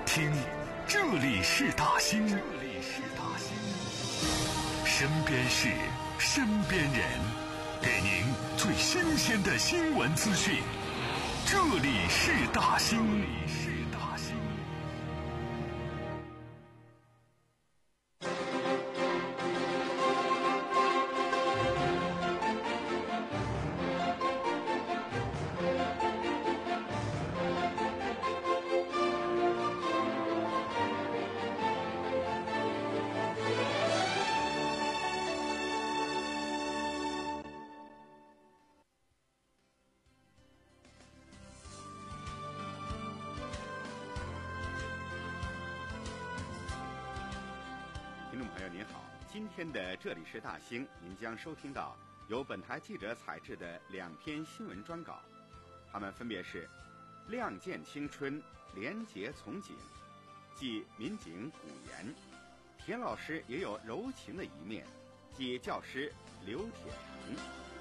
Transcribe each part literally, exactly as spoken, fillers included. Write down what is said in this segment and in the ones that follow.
听，这里是大兴，这里是大兴，身边事，身边人，给您最新鲜的新闻资讯。这里是大兴，这里是大兴。 听众朋友您好，今天的这里是大兴，您将收听到由本台记者采制的两篇新闻专稿，它们分别是亮剑青春，廉洁从警，即民警古言，田老师也有柔情的一面，即教师刘铁成。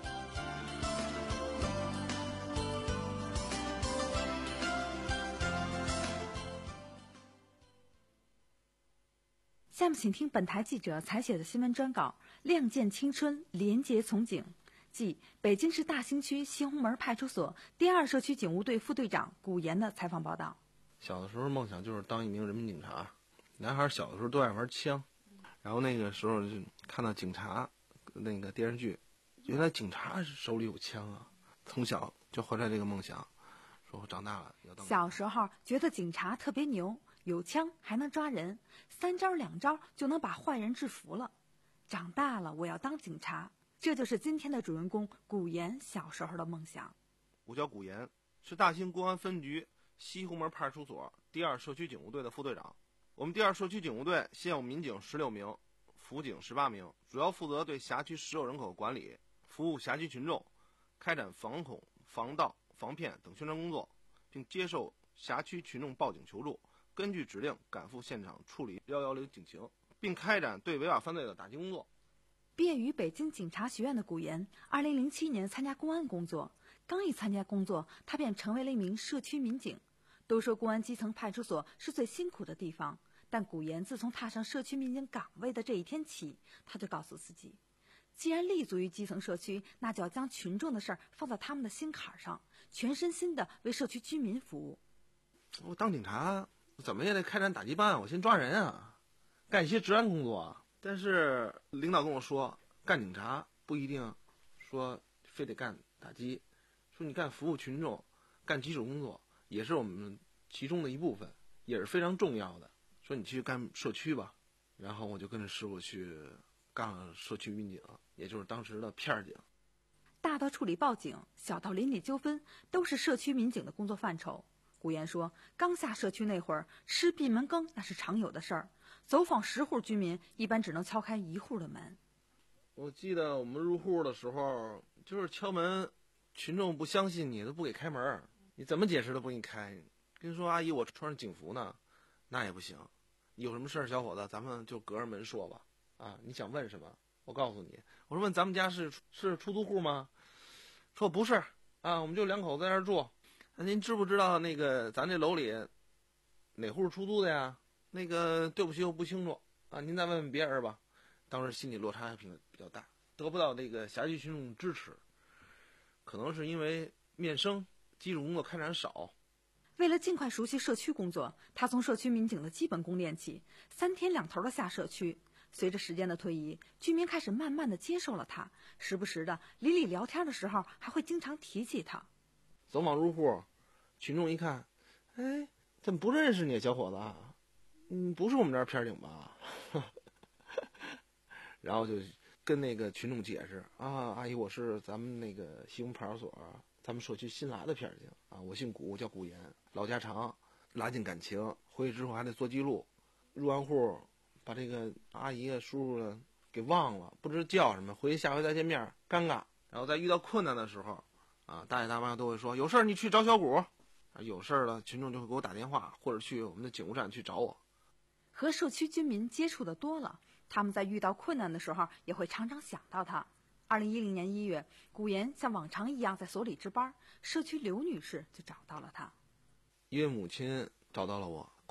下面请听本台记者采写的新闻专稿《亮剑青春，廉洁从警》，即北京市大兴区西红门派出所第二社区警务队副队长古言的采访报道。 小的时候梦想就是当一名人民警察，男孩小的时候都爱玩枪，然后那个时候就看到警察那个电视剧，原来警察手里有枪啊，从小就怀着这个梦想，说我长大了要当。 小时候觉得警察特别牛，有枪还能抓人，三招两招就能把坏人制服了。长大了我要当警察，这就是今天的主人公古言小时候的梦想。 我叫古言，是大兴公安分局西红门派出所第二社区警务队的副队长。我们第二社区警务队现有民警十六名，辅警十八名，主要负责对辖区实有人口管理，服务辖区群众，开展防恐、防盗、防骗等宣传工作，并接受辖区群众报警求助，根据指令赶赴现场处理一一零警情，并开展对违法犯罪的打击工作。 毕业于北京警察学院的古言，二零零七年参加公安工作。刚一参加工作，他便成为了一名社区民警。都说公安基层派出所是最辛苦的地方，但古言自从踏上社区民警岗位的这一天起，他就告诉自己，既然立足于基层社区，那就要将群众的事儿放在他们的心坎上，全身心的为社区居民服务。 我当警察怎么也得开展打击办，我先抓人啊，干一些治安工作啊。但是领导跟我说，干警察不一定说非得干打击，说你干服务群众，干基础工作也是我们其中的一部分，也是非常重要的。说你去干社区吧，然后我就跟着师傅去干了社区民警，也就是当时的片警。 大到处理报警，小到邻里纠纷，都是社区民警的工作范畴。古言说，刚下社区那会儿，吃闭门羹那是常有的事儿，走访十户居民，一般只能敲开一户的门。 我记得我们入户的时候，就是敲门，群众不相信你，都不给开门，你怎么解释都不给你开。跟你说阿姨，我穿着警服呢，那也不行。有什么事儿，小伙子，咱们就隔着门说吧。啊，你想问什么？我告诉你。我说问咱们家是是出租户吗？说不是啊，我们就两口子在那儿住。那您知不知道那个咱这楼里哪户出租的呀？那个对不起，我不清楚啊，您再问问别人吧。当时心理落差还比比较大，得不到这个辖区群众支持，可能是因为面生，基础工作开展少。 为了尽快熟悉社区工作，他从社区民警的基本功练起，三天两头的下社区。随着时间的推移，居民开始慢慢的接受了他，时不时的邻里聊天的时候还会经常提起他。 走访入户，群众一看，哎，怎么不认识你，小伙子啊？嗯，不是我们这儿片警吧？然后就跟那个群众解释啊，阿姨，我是咱们那个西红派出所咱们社区新来的片警啊，我姓古，叫古言，老家常，拉近感情。回去之后还得做记录，入完户把这个阿姨啊叔叔呢给忘了，不知叫什么，回去下回再见面尴尬。然后在遇到困难的时候啊，大爷大妈都会说，有事你去找小古，啊，有事了群众就会给我打电话，或者去我们的警务站去找我。 和社区居民接触的多了，他们在遇到困难的时候也会常常想到他。二零一零年一月，古言像往常一样在所里值班，社区刘女士就找到了他。 一位母亲找到了我，哭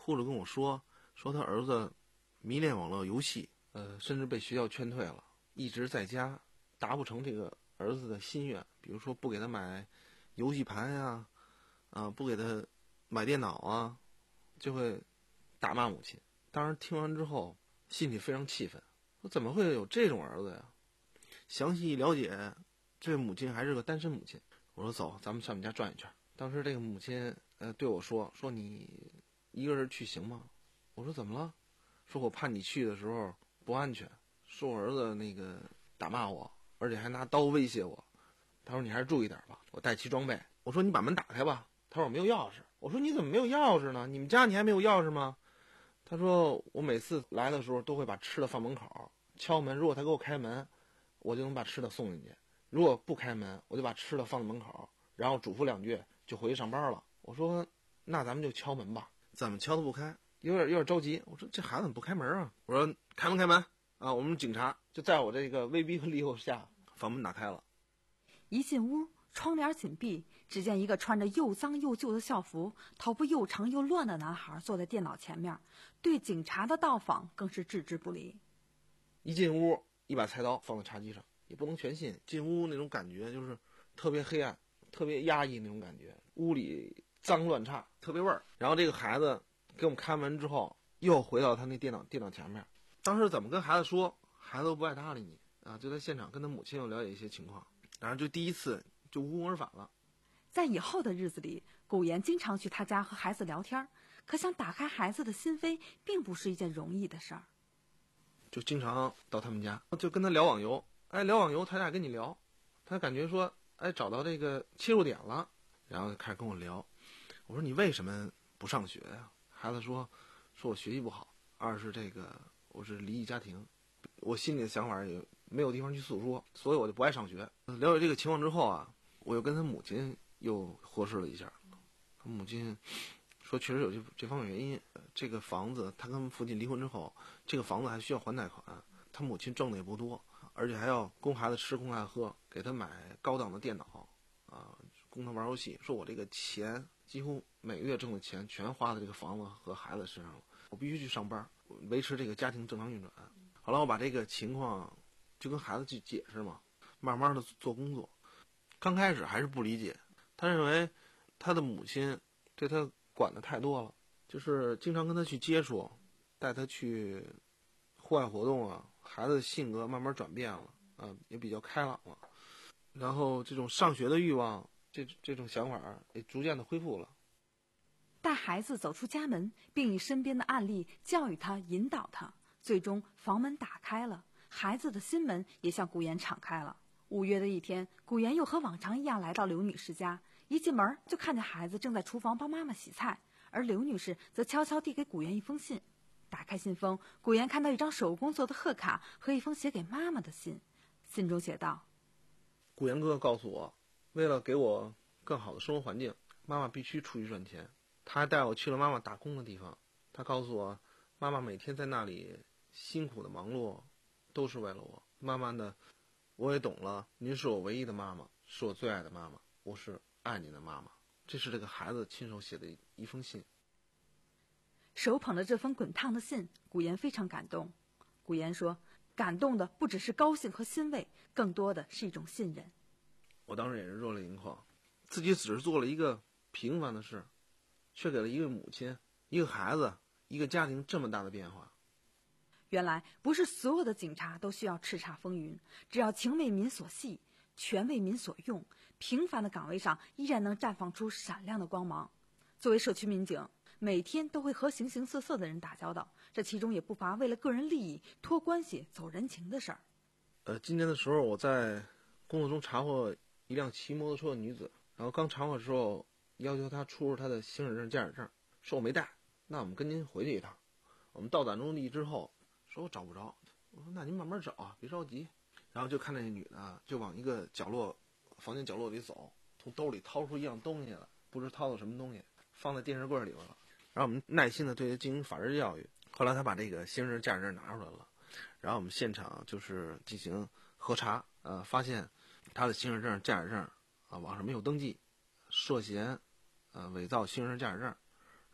护士跟我说，说他儿子迷恋网络游戏，呃，甚至被学校劝退了，一直在家达不成这个儿子的心愿，比如说不给他买游戏盘呀，啊、呃，不给他买电脑啊，就会打骂母亲。当时听完之后，心里非常气愤，说怎么会有这种儿子呀？详细一了解，这个母亲还是个单身母亲。我说走，咱们上你家转一圈。当时这个母亲呃对我说，说你一个人去行吗？我说怎么了？说我怕你去的时候不安全，说我儿子那个打骂我，而且还拿刀威胁我。他说你还是注意点吧，我带齐装备。我说你把门打开吧。他说我没有钥匙。我说你怎么没有钥匙呢？你们家你还没有钥匙吗？他说我每次来的时候都会把吃的放门口，敲门，如果他给我开门，我就能把吃的送进去；如果不开门，我就把吃的放在门口，然后嘱咐两句就回去上班了。我说那咱们就敲门吧。怎么敲都不开，有点有点着急。我说这孩子怎么不开门啊？我说开门开门啊！我们警察就在我这个威逼和利诱下，房门打开了。 一进屋，窗帘紧闭，只见一个穿着又脏又旧的校服、头发又长又乱的男孩坐在电脑前面，对警察的到访更是置之不理。 一进屋，一把菜刀放在茶几上，也不能全信。进屋那种感觉就是特别黑暗，特别压抑那种感觉，屋里脏乱差，特别味儿。然后这个孩子给我们开门之后，又回到他那电脑电脑前面。当时怎么跟孩子说，孩子都不爱搭理你啊！就在现场跟他母亲又了解一些情况，然后就第一次就无功而返了。 在以后的日子里，古言经常去他家和孩子聊天，可想打开孩子的心扉，并不是一件容易的事儿。 就经常到他们家，就跟他聊网游。哎，聊网游，他俩跟你聊，他感觉说，哎，找到这个切入点了，然后开始跟我聊。我说你为什么不上学呀？孩子说，说我学习不好，二是这个我是离异家庭，我心里的想法也没有地方去诉说，所以我就不爱上学。了解这个情况之后啊，我又跟他母亲又核实了一下，他母亲说确实有这这方面原因。这个房子他跟父亲离婚之后，这个房子还需要还贷款，他母亲挣的也不多，而且还要供孩子吃供孩子喝，给他买高档的电脑啊，供他玩游戏。说我这个钱几乎每个月挣的钱全花在这个房子和孩子身上了，我必须去上班维持这个家庭正常运转。后来我把这个情况就跟孩子去解释嘛，慢慢的做工作。刚开始还是不理解，他认为他的母亲对他管的太多了，就是经常跟他去接触，带他去户外活动啊，孩子的性格慢慢转变了啊，也比较开朗了，然后这种上学的欲望，这这种想法也逐渐的恢复了。 带孩子走出家门，并以身边的案例教育他、引导他，最终房门打开了，孩子的心门也向古言敞开了。五月的一天，古言又和往常一样来到刘女士家，一进门就看见孩子正在厨房帮妈妈洗菜，而刘女士则悄悄递给古言一封信。打开信封，古言看到一张手工做的贺卡和一封写给妈妈的信，信中写道： 古言哥哥告诉我，为了给我更好的生活环境，妈妈必须出去赚钱。他还带我去了妈妈打工的地方，他告诉我，妈妈每天在那里辛苦的忙碌，都是为了我。慢慢的，我也懂了，您是我唯一的妈妈，是我最爱的妈妈，我是爱你的妈妈。这是这个孩子亲手写的一封信。 手捧着这封滚烫的信，古言非常感动。古言说，感动的不只是高兴和欣慰，更多的是一种信任。 我当时也是热泪盈眶，自己只是做了一个平凡的事，却给了一个母亲、一个孩子、一个家庭这么大的变化。 原来不是所有的警察都需要叱咤风云，只要情为民所系，权为民所用，平凡的岗位上依然能绽放出闪亮的光芒。作为社区民警，每天都会和形形色色的人打交道，这其中也不乏为了个人利益、托关系、走人情的事儿。 呃，今年的时候，我在工作中查获一辆骑摩托车的女子，然后刚查获的时候，要求她出示她的行驶证、驾驶证，说我没带，那我们跟您回去一趟。我们到达目的地之后，说我找不着，我说那您慢慢找啊，别着急。然后就看那女的就往一个角落，房间角落里走，从兜里掏出一样东西来，不知掏到什么东西，放在电视柜里边了。然后我们耐心的对他进行法制教育。后来他把这个行驶证、驾驶证拿出来了，然后我们现场就是进行核查，呃，发现他的行驶证、驾驶证啊网上没有登记，涉嫌呃伪造行驶证、驾驶证，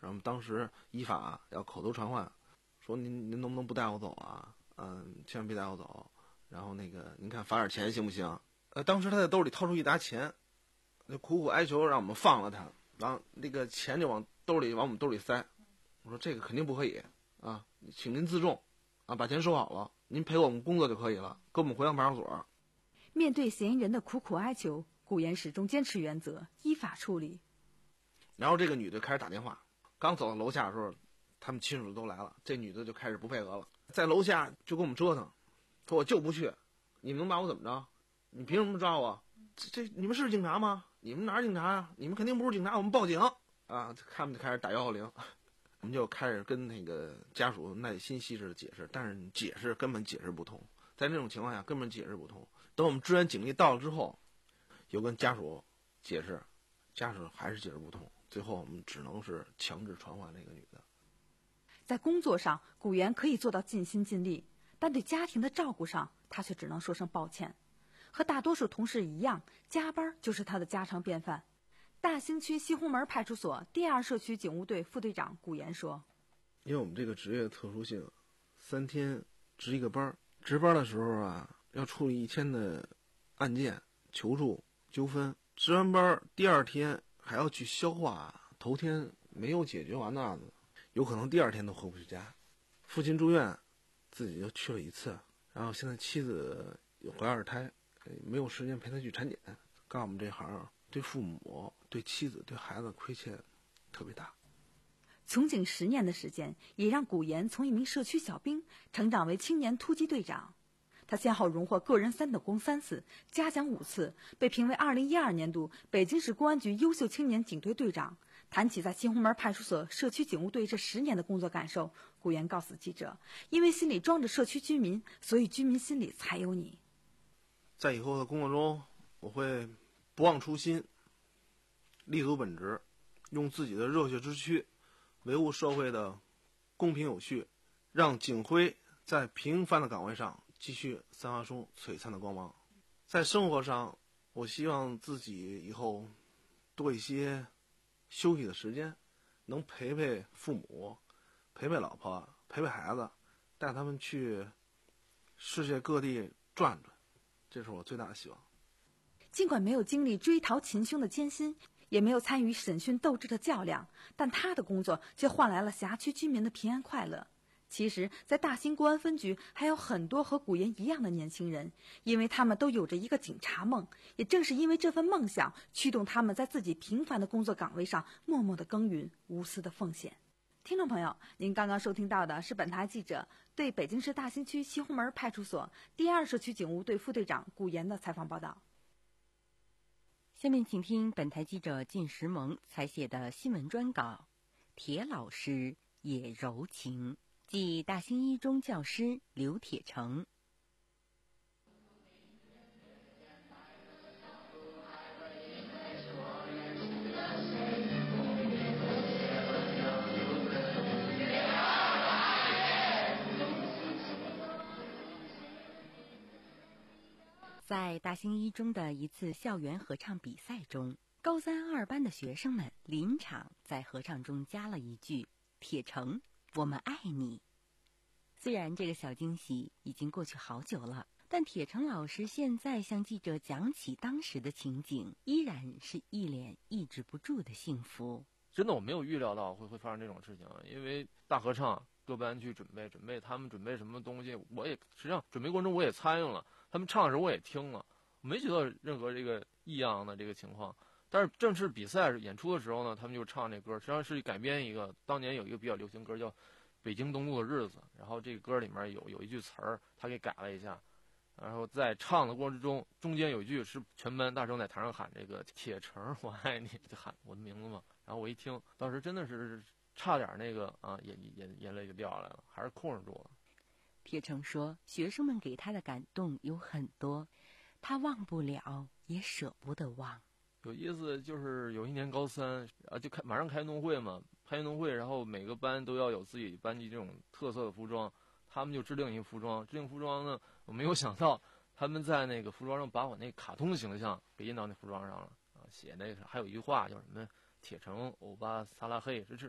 然后当时依法要口头传唤，说您您能不能不带我走啊？嗯，千万别带我走。然后那个您看罚点钱行不行？呃，当时他在兜里掏出一沓钱，就苦苦哀求让我们放了他，然后那个钱就往兜里往我们兜里塞。我说这个肯定不可以啊，请您自重啊，把钱收好了，您陪我们工作就可以了，跟我们回到派出所。 面对嫌疑人的苦苦哀求，古岩始终坚持原则，依法处理。 然后这个女的开始打电话，刚走到楼下的时候，他们亲属都来了，这女的就开始不配合了，在楼下就跟我们折腾，说我就不去，你们能把我怎么着？你凭什么抓我？这这你们是警察吗？你们哪是警察呀？你们肯定不是警察，我们报警啊！他们就开始打幺幺零，我们就开始跟那个家属耐心细致的解释，但是解释根本解释不通，在那种情况下根本解释不通。等我们支援警力到了之后，又跟家属解释，家属还是解释不通，最后我们只能是强制传唤那个女的。 在工作上，古岩可以做到尽心尽力，但对家庭的照顾上，他却只能说声抱歉。和大多数同事一样，加班就是他的家常便饭。大兴区西红门派出所第二社区警务队副队长古岩说：“ 因为我们这个职业特殊性，三天值一个班，值班的时候啊，要处理一天的案件、求助、纠纷。值完班第二天还要去消化头天没有解决完的案子，有可能第二天都回不去家。父亲住院，自己就去了一次，然后现在妻子有怀二胎，没有时间陪他去产检。干我们这行，对父母、对妻子、对孩子亏欠特别大。” 从警十年的时间，也让古岩从一名社区小兵成长为青年突击队长。他先后荣获个人三等功三次，嘉奖五次，被评为二零一二年度北京市公安局优秀青年警队队长。谈起在西红门派出所社区警务队这十年的工作感受，古岩告诉记者：“因为心里装着社区居民，所以居民心里才有你。” 在以后的工作中，我会不忘初心，立足本职，用自己的热血之躯维护社会的公平有序，让警徽在平凡的岗位上继续散发出璀璨的光芒。在生活上，我希望自己以后多一些休息的时间，能陪陪父母，陪陪老婆，陪陪孩子，带他们去世界各地转转，这是我最大的希望。 尽管没有经历追逃擒凶的艰辛，也没有参与审讯斗智的较量，但他的工作却换来了辖区居民的平安快乐。其实，在大兴公安分局还有很多和古岩一样的年轻人，因为他们都有着一个警察梦，也正是因为这份梦想，驱动他们在自己平凡的工作岗位上默默的耕耘，无私的奉献。听众朋友，您刚刚收听到的是本台记者对北京市大兴区西红门派出所第二社区警务队副队长古岩的采访报道。 下面请听本台记者靳时萌采写的新闻专稿《铁老师也柔情》，即大兴一中教师刘铁成。在大兴一中的一次校园合唱比赛中，高三二班的学生们临场在合唱中加了一句：“铁成，我们爱你。”虽然这个小惊喜已经过去好久了，但铁成老师现在向记者讲起当时的情景，依然是一脸抑制不住的幸福。 真的我没有预料到会会发生这种事情，因为大合唱各班去准备准备他们准备什么东西，我也实际上准备过程中我也参与了，他们唱的时候我也听了，我没觉得任何这个异样的这个情况。但是正式比赛演出的时候呢，他们就唱这歌，实际上是改编一个当年有一个比较流行歌叫《北京东路的日子》，然后这个歌里面有有一句词儿他给改了一下，然后在唱的过程中中间有一句是全班大声在台上喊这个铁成我爱你，就喊我的名字嘛。然后我一听，当时真的是差点那个啊眼眼眼泪就掉下来了，还是控制住了。 铁成说，学生们给他的感动有很多，他忘不了也舍不得忘。 有意思就是有一年高三啊，就开马上开运动会嘛，开运动会，然后每个班都要有自己班级这种特色的服装，他们就制定一个服装，制定服装呢，我没有想到他们在那个服装上把我那卡通形象给印到那服装上了啊，写那个还有一句话叫什么铁成欧巴萨拉黑，这是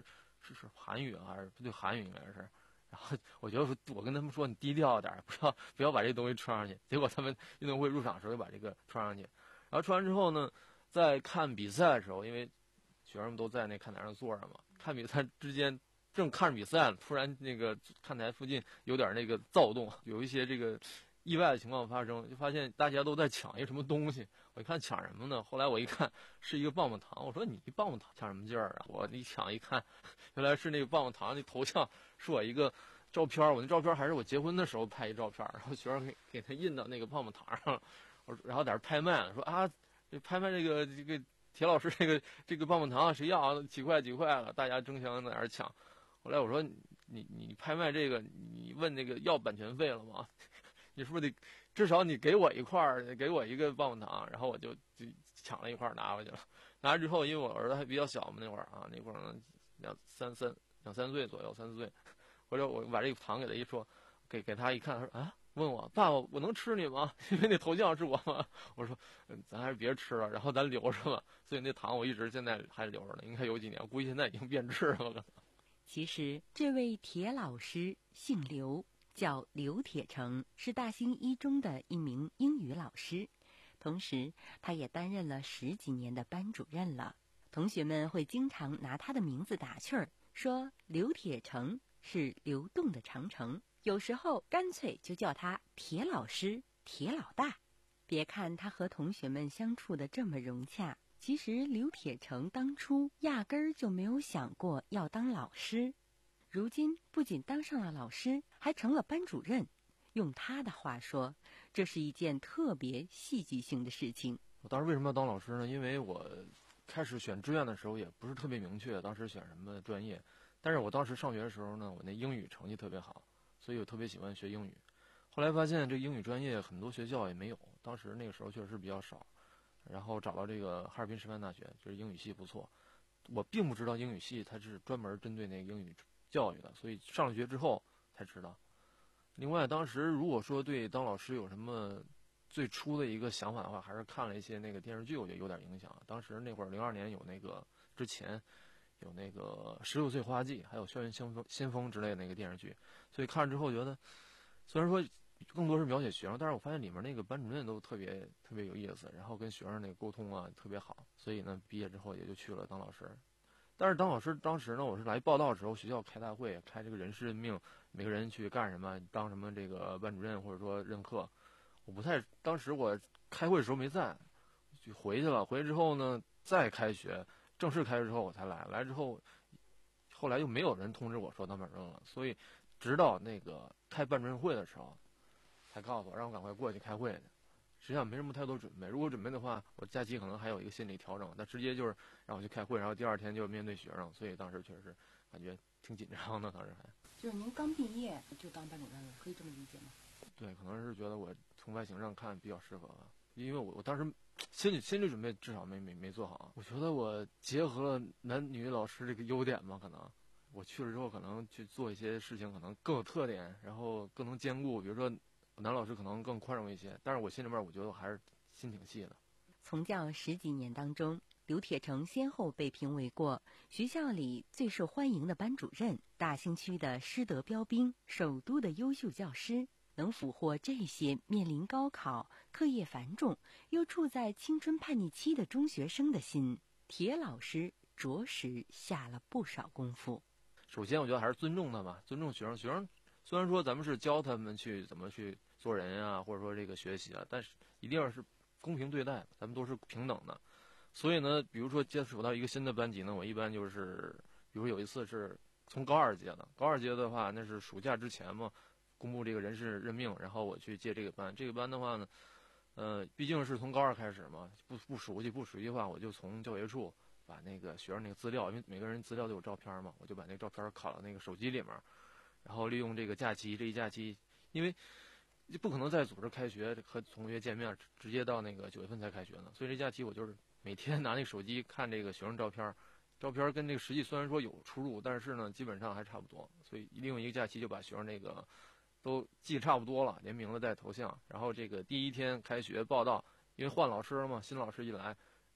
是是韩语还是对韩语应该是。然后我觉得我跟他们说你低调点，不要不要把这东西穿上去。结果他们运动会入场的时候就把这个穿上去，然后穿完之后呢，在看比赛的时候，因为学生们都在那看台上坐着嘛，看比赛之间正看着比赛，突然那个看台附近有点那个躁动，有一些这个意外的情况发生，就发现大家都在抢一个什么东西。我一看抢什么呢？后来我一看是一个棒棒糖，我说你棒棒糖抢什么劲儿啊？我一抢一看，原来是那个棒棒糖那头像是我一个照片，我那照片还是我结婚的时候拍一照片，然后学生给给他印到那个棒棒糖上，我然后在这拍卖，说啊，这拍卖这个这个铁老师这个这个棒棒糖谁要啊？几块几块了，大家争相在那儿抢。后来我说你你拍卖这个，你问那个要版权费了吗？你是不是得至少你给我一块儿，给我一个棒棒糖？然后我就就抢了一块拿回去了。拿来之后，因为我儿子还比较小嘛，那会儿啊，那会儿呢两三三两三岁左右，三四岁。或者我把这个糖给他一说，给给他一看，他说啊，问我爸爸我能吃你吗？因为那头像是我嘛。我说嗯，咱还是别吃了，然后咱留着吧。所以那糖我一直现在还留着呢，应该有几年，估计现在已经变质了。 其实这位铁老师姓刘，叫刘铁成，是大兴一中的一名英语老师，同时他也担任了十几年的班主任了。同学们会经常拿他的名字打趣儿，说刘铁成是流动的长城，有时候干脆就叫他铁老师、铁老大。别看他和同学们相处的这么融洽，其实刘铁成当初压根儿就没有想过要当老师。如今不仅当上了老师，还成了班主任。用他的话说，这是一件特别戏剧性的事情。 我当时为什么要当老师呢？因为我开始选志愿的时候也不是特别明确，当时选什么专业。但是我当时上学的时候呢，我那英语成绩特别好，所以我特别喜欢学英语。后来发现这英语专业很多学校也没有，当时那个时候确实比较少。然后找到这个哈尔滨师范大学，就是英语系不错。我并不知道英语系它是专门针对那个英语教育的，所以上了学之后才知道。另外，当时如果说对当老师有什么最初的一个想法的话，还是看了一些那个电视剧，我觉得有点影响。当时那会儿零二年有那个之前有那个十六岁花季，还有校园先锋先锋之类的那个电视剧，所以看了之后觉得，虽然说更多是描写学生，但是我发现里面那个班主任都特别特别有意思，然后跟学生那个沟通啊特别好，所以呢毕业之后也就去了当老师。但是当老师当时呢，我是来报道的时候，学校开大会，开这个人事任命，每个人去干什么，当什么这个班主任或者说任课，我不太，当时我开会的时候没在，就回去了。回去之后呢，再开学，正式开学之后我才来，来之后，后来又没有人通知我说当班主任了，所以直到那个开班主任会的时候，才告诉我让我赶快过去开会去。实际上没什么太多准备，如果准备的话，我假期可能还有一个心理调整，但直接就是让我去开会，然后第二天就面对学生，所以当时确实感觉挺紧张的。当时还就是您刚毕业就当班主任了，可以这么理解吗？ 对，可能是觉得我从外形上看比较适合吧，因为我我当时心理心理准备至少没没没做好。我觉得我结合了男女老师这个优点吧，可能我去了之后可能去做一些事情可能更有特点，然后更能兼顾，比如说男老师可能更宽容一些，但是我心里面我觉得我还是心挺细的。 从教十几年当中，刘铁成先后被评为过学校里最受欢迎的班主任、大兴区的师德标兵、首都的优秀教师。能俘获这些面临高考、课业繁重又处在青春叛逆期的中学生的心，铁老师着实下了不少功夫。 首先我觉得还是尊重他吧，尊重学生。学生虽然说咱们是教他们去怎么去做人啊，或者说这个学习啊，但是一定要是公平对待，咱们都是平等的。所以呢，比如说接触到一个新的班级呢，我一般就是，比如有一次是从高二届的，高二届的话那是暑假之前嘛，公布这个人事任命，然后我去接这个班。这个班的话呢，呃，毕竟是从高二开始嘛，不不熟悉不熟悉的话，我就从教学处把那个学生那个资料，因为每个人资料都有照片嘛，我就把那个照片拷到那个手机里面，然后利用这个假期，这一假期，因为不可能再组织开学和同学见面，直接到那个九月份才开学呢，所以这假期我就是每天拿那个手机看这个学生照片，照片跟这个实际虽然说有出入，但是呢基本上还差不多，所以利用一个假期就把学生那个都记差不多了，连名字带头像。然后这个第一天开学报道，因为换老师了嘛，新老师一来，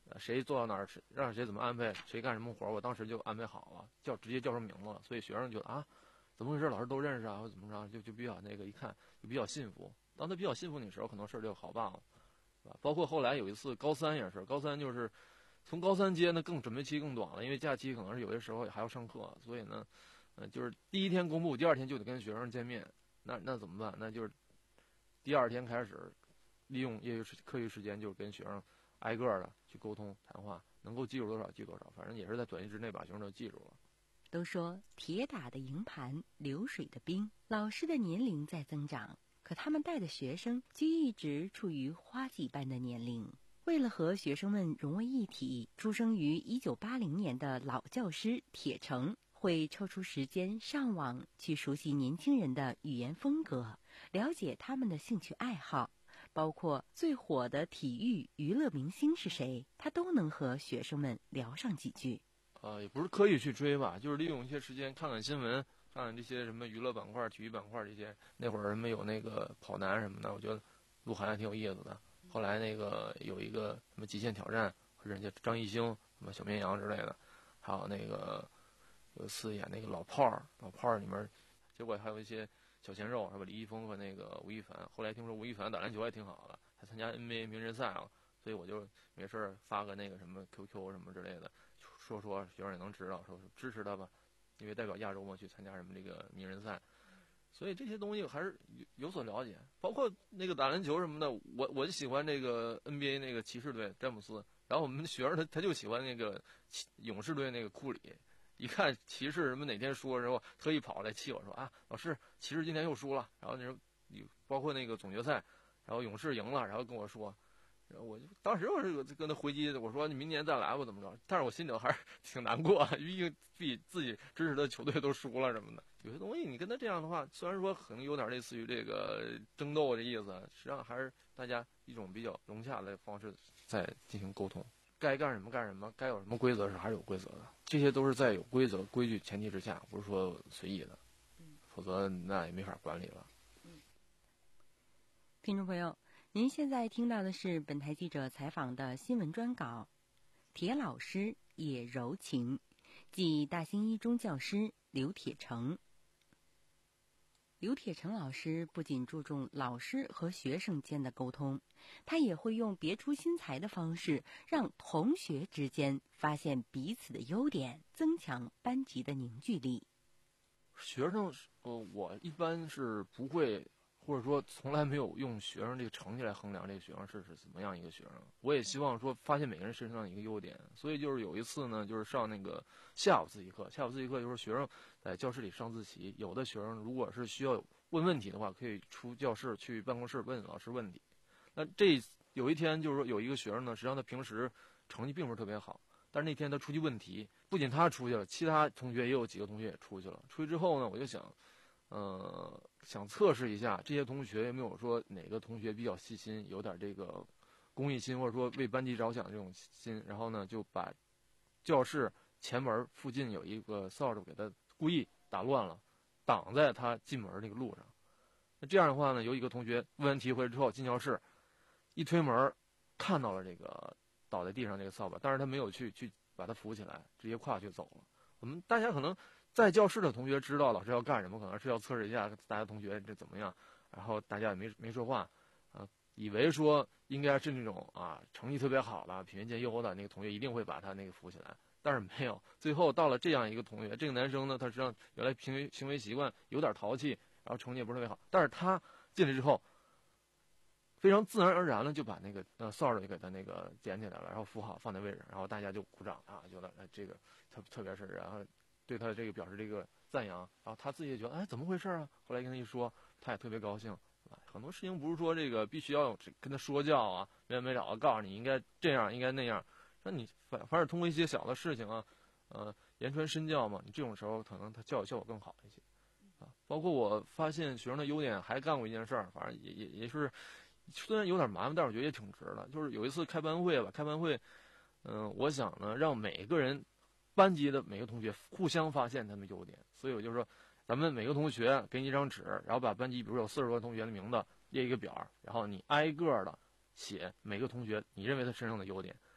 谁做到哪儿，让谁怎么安排，谁干什么活，我当时就安排好了，叫直接叫出名字了。所以学生觉得啊，怎么回事？老师都认识啊，或怎么着，就就比较那个一看就比较信服。当他比较信服你的时候，可能事儿就好办了，是吧？包括后来有一次高三也是，高三就是从高三接呢更准备期更短了，因为假期可能是有些时候也还要上课，所以呢，呃，就是第一天公布，第二天就得跟学生见面，那那怎么办？那就是第二天开始利用业余课余时间，就是跟学生挨个的去沟通谈话，能够记住多少记多少，反正也是在短期之内把学生都记住了。 都说铁打的营盘流水的兵，老师的年龄在增长，可他们带的学生却一直处于花季般的年龄。为了和学生们融为一体，出生于一九八零年的老教师铁成会抽出时间上网去熟悉年轻人的语言风格，了解他们的兴趣爱好，包括最火的体育娱乐明星是谁，他都能和学生们聊上几句。 呃，也不是刻意去追吧，就是利用一些时间看看新闻，看看这些什么娱乐板块、体育板块这些。那会儿没有那个跑男什么的，我觉得鹿晗还挺有意思的。后来那个有一个什么极限挑战，或者人家张艺兴、什么小绵羊之类的，还有那个有一次演那个老炮儿，老炮儿里面，结果还有一些小鲜肉，是吧？李易峰和那个吴亦凡。后来听说吴亦凡打篮球还挺好的，还参加 N B A 名人赛了，所以我就没事发个那个什么 Q Q 什么之类的。说说学生也能知道，说支持他吧，因为代表亚洲嘛去参加什么这个名人赛，所以这些东西还是有有所了解。包括那个打篮球什么的，我我就喜欢这个 N B A 那个骑士队詹姆斯，然后我们学生他他就喜欢那个勇士队那个库里，一看骑士什么哪天输的时候，特意跑来气我说啊，老师骑士今天又输了，然后那时候包括那个总决赛，然后勇士赢了，然后跟我说。我就当时我是跟他回击，我说你明年再来吧，怎么着？但是我心里还是挺难过，毕竟自己自己支持的球队都输了什么的。有些东西你跟他这样的话，虽然说可能有点类似于这个争斗的意思，实际上还是大家一种比较融洽的方式在进行沟通。该干什么干什么，该有什么规则是还是有规则的，这些都是在有规则规矩前提之下，不是说随意的，否则那也没法管理了。 听众朋友，您现在听到的是本台记者采访的新闻专稿，铁老师也柔情，即大兴一中教师刘铁成。刘铁成老师不仅注重老师和学生间的沟通，他也会用别出心裁的方式，让同学之间发现彼此的优点，增强班级的凝聚力。 学生，呃，我一般是不会。或者说从来没有用学生这个成绩来衡量这个学生是是怎么样一个学生，我也希望说发现每个人身上的一个优点。所以就是有一次呢，就是上那个下午自习课，下午自习课就是学生在教室里上自习，有的学生如果是需要问问题的话，可以出教室去办公室问老师问题。那这有一天就是说有一个学生呢，实际上他平时成绩并不是特别好，但是那天他出去问题，不仅他出去了，其他同学也有几个同学也出去了。出去之后呢，我就想。呃，想测试一下这些同学有没有说哪个同学比较细心，有点这个公益心，或者说为班级着想这种心。然后呢，就把教室前门附近有一个扫帚给他故意打乱了，挡在他进门那个路上。那这样的话呢，有一个同学问完题回来之后进教室，一推门看到了这个倒在地上这个扫把，但是他没有去去把他扶起来，直接跨去走了。我们大家可能。在教室的同学知道老师要干什么，可能是要测试一下大家同学这怎么样，然后大家也没没说话，啊，以为说应该是那种啊成绩特别好的、品学兼优的那个同学一定会把他那个扶起来，但是没有。最后到了这样一个同学，这个男生呢，他实际上原来行为行为习惯有点淘气，然后成绩也不是特别好，但是他进来之后，非常自然而然的就把那个呃扫帚就给他那个捡起来了，然后扶好放在位置，然后大家就鼓掌啊，觉得哎这个特特别是然后。对他这个表示这个赞扬，然后他自己也觉得哎怎么回事啊？后来跟他一说，他也特别高兴。很多事情不是说这个必须要跟他说教啊，没完没了的告诉你应该这样应该那样，那你反反而通过一些小的事情啊，呃言传身教嘛，你这种时候可能他教育效果更好一些啊。包括我发现学生的优点，还干过一件事儿，反正也也也是虽然有点麻烦，但是我觉得也挺值的。就是有一次开班会吧，开班会，嗯、呃，我想呢让每个人。班级的每个同学互相发现他们优点，所以我就说，咱们每个同学给你一张纸，然后把班级比如有四十多个同学的名字列一个表，然后你挨个的写每个同学你认为他身上的优点，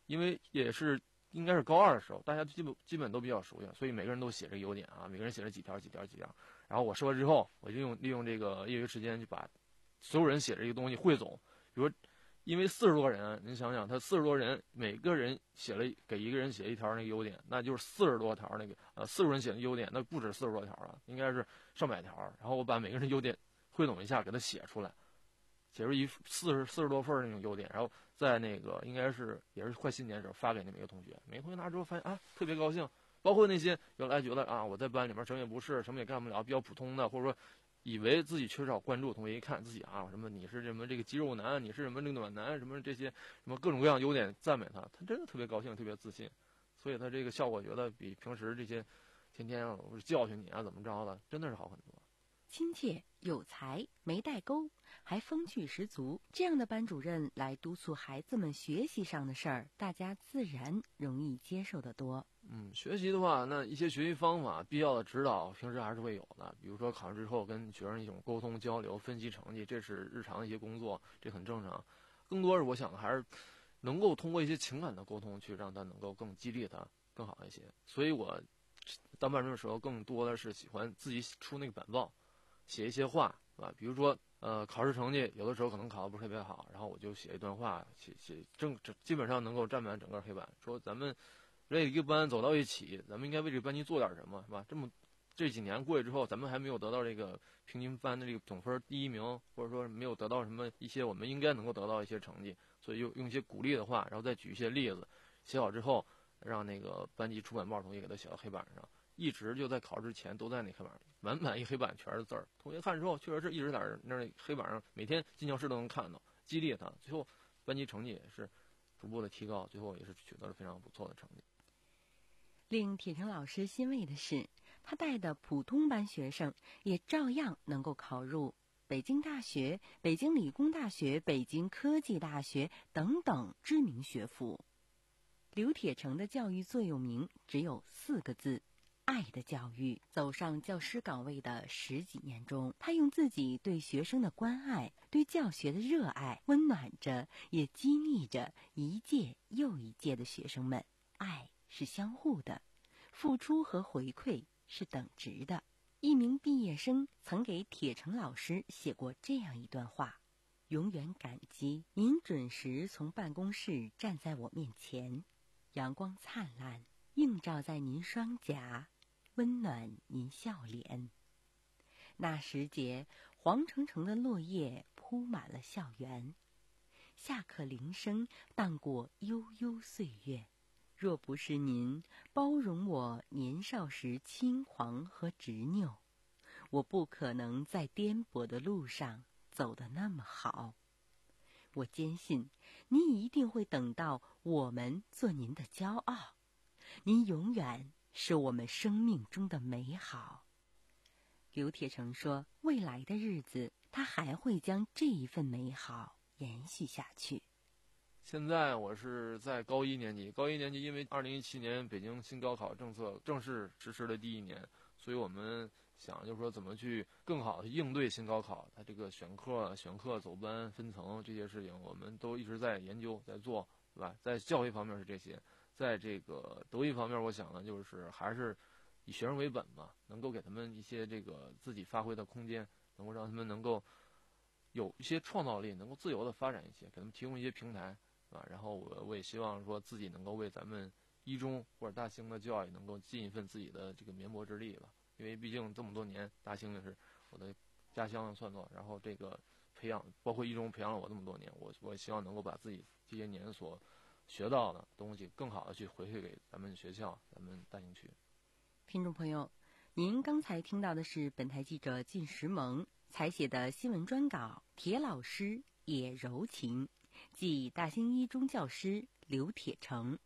因为也是应该是高二的时候，大家基本基本都比较熟悉，所以每个人都写这个优点啊，每个人写了几条几条几条。然后我说了之后，我就用利用这个业余时间就把所有人写这个东西汇总。比如，因为四十多人，您想想，他四十多人，每个人写了给一个人写一条那个优点，那就是四十多条那个呃四十人写的优点，那不止四十多条了，应该是上百条。然后我把每个人优点汇总一下，给他写出来，写出一四十四十多份那种优点，然后在那个应该是也是快新年的时候发给那每个同学，每个同学拿之后发现啊特别高兴，包括那些原来觉得啊我在班里面什么也不是，什么也干不了，比较普通的，或者说以为自己缺少关注，同学一看自己啊什么你是什么这个肌肉男，你是什么这个暖男，什么这些什么各种各样优点赞美他，他真的特别高兴，特别自信，所以他这个效果觉得比平时这些天天我教训你啊怎么着的，真的是好很多。 亲切有才没代沟，还风趣十足，这样的班主任来督促孩子们学习上的事儿，大家自然容易接受得多。 嗯，学习的话，那一些学习方法、必要的指导，平时还是会有的。比如说考试之后跟学生一种沟通交流、分析成绩，这是日常一些工作，这很正常。更多是我想的还是能够通过一些情感的沟通，去让他能够更激励他更好一些。所以我当班主任的时候，更多的是喜欢自己出那个板报。写一些话，是吧？比如说，呃，考试成绩有的时候可能考得不是特别好，然后我就写一段话，写写正基本上能够占满整个黑板，说咱们这一个班走到一起，咱们应该为这个班级做点什么，是吧？这么这几年过去之后，咱们还没有得到这个平均班的这个总分第一名，或者说没有得到什么一些我们应该能够得到一些成绩，所以用用一些鼓励的话，然后再举一些例子，写好之后，让那个班级出版报同学给他写到黑板上。一直就在考试前都在那黑板里，满满一黑板全是字儿。同学看之后，确实是一直在那黑板上，每天进教室都能看到，激励他。最后，班级成绩也是逐步的提高，最后也是取得了非常不错的成绩。 令铁成老师欣慰的是，他带的普通班学生也照样能够考入北京大学、北京理工大学、北京科技大学等等知名学府。刘铁成的教育座右铭只有四个字：爱的教育。走上教师岗位的十几年中，他用自己对学生的关爱、对教学的热爱，温暖着也激励着一届又一届的学生们。爱是相互的，付出和回馈是等值的。一名毕业生曾给铁成老师写过这样一段话：永远感激您准时从办公室站在我面前，阳光灿烂映照在您双颊，温暖您笑脸。那时节，黄澄澄的落叶铺满了校园，下课铃声荡过悠悠岁月。若不是您包容我年少时轻狂和执拗，我不可能在颠簸的路上走得那么好。我坚信，您一定会等到我们做您的骄傲。您永远是我们生命中的美好。刘铁成说，未来的日子，他还会将这一份美好延续下去。 现在我是在高一年级，高一年级因为二零一七年北京新高考政策正式实施的第一年，所以我们想就是说怎么去更好的应对新高考，它这个选课、选课走班、分层这些事情，我们都一直在研究在做，对吧？在教育方面是这些，在这个德育方面，我想呢就是还是以学生为本嘛，能够给他们一些这个自己发挥的空间，能够让他们能够有一些创造力，能够自由的发展一些，给他们提供一些平台。啊，然后我我也希望说自己能够为咱们一中或者大兴的教育能够尽一份自己的这个绵薄之力吧，因为毕竟这么多年，大兴也是我的家乡算作，然后这个培养，包括一中培养了我这么多年，我我希望能够把自己这些年所学到的东西，更好的去回馈给咱们学校、咱们大兴区。 听众朋友，您刚才听到的是本台记者靳石萌采写的新闻专稿《铁老师也柔情》。即大兴一中教师刘铁成。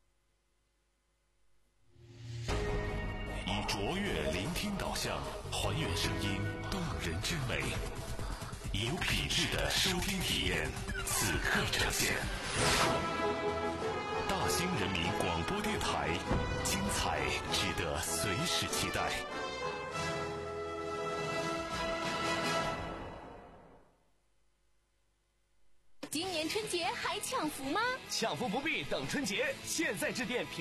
以卓越聆听导向，还原声音动人之美，以有品质的收听体验，此刻呈现。大兴人民广播电台，精彩值得随时期待。 今年春节还抢福吗？ 抢福不必等春节，现在致电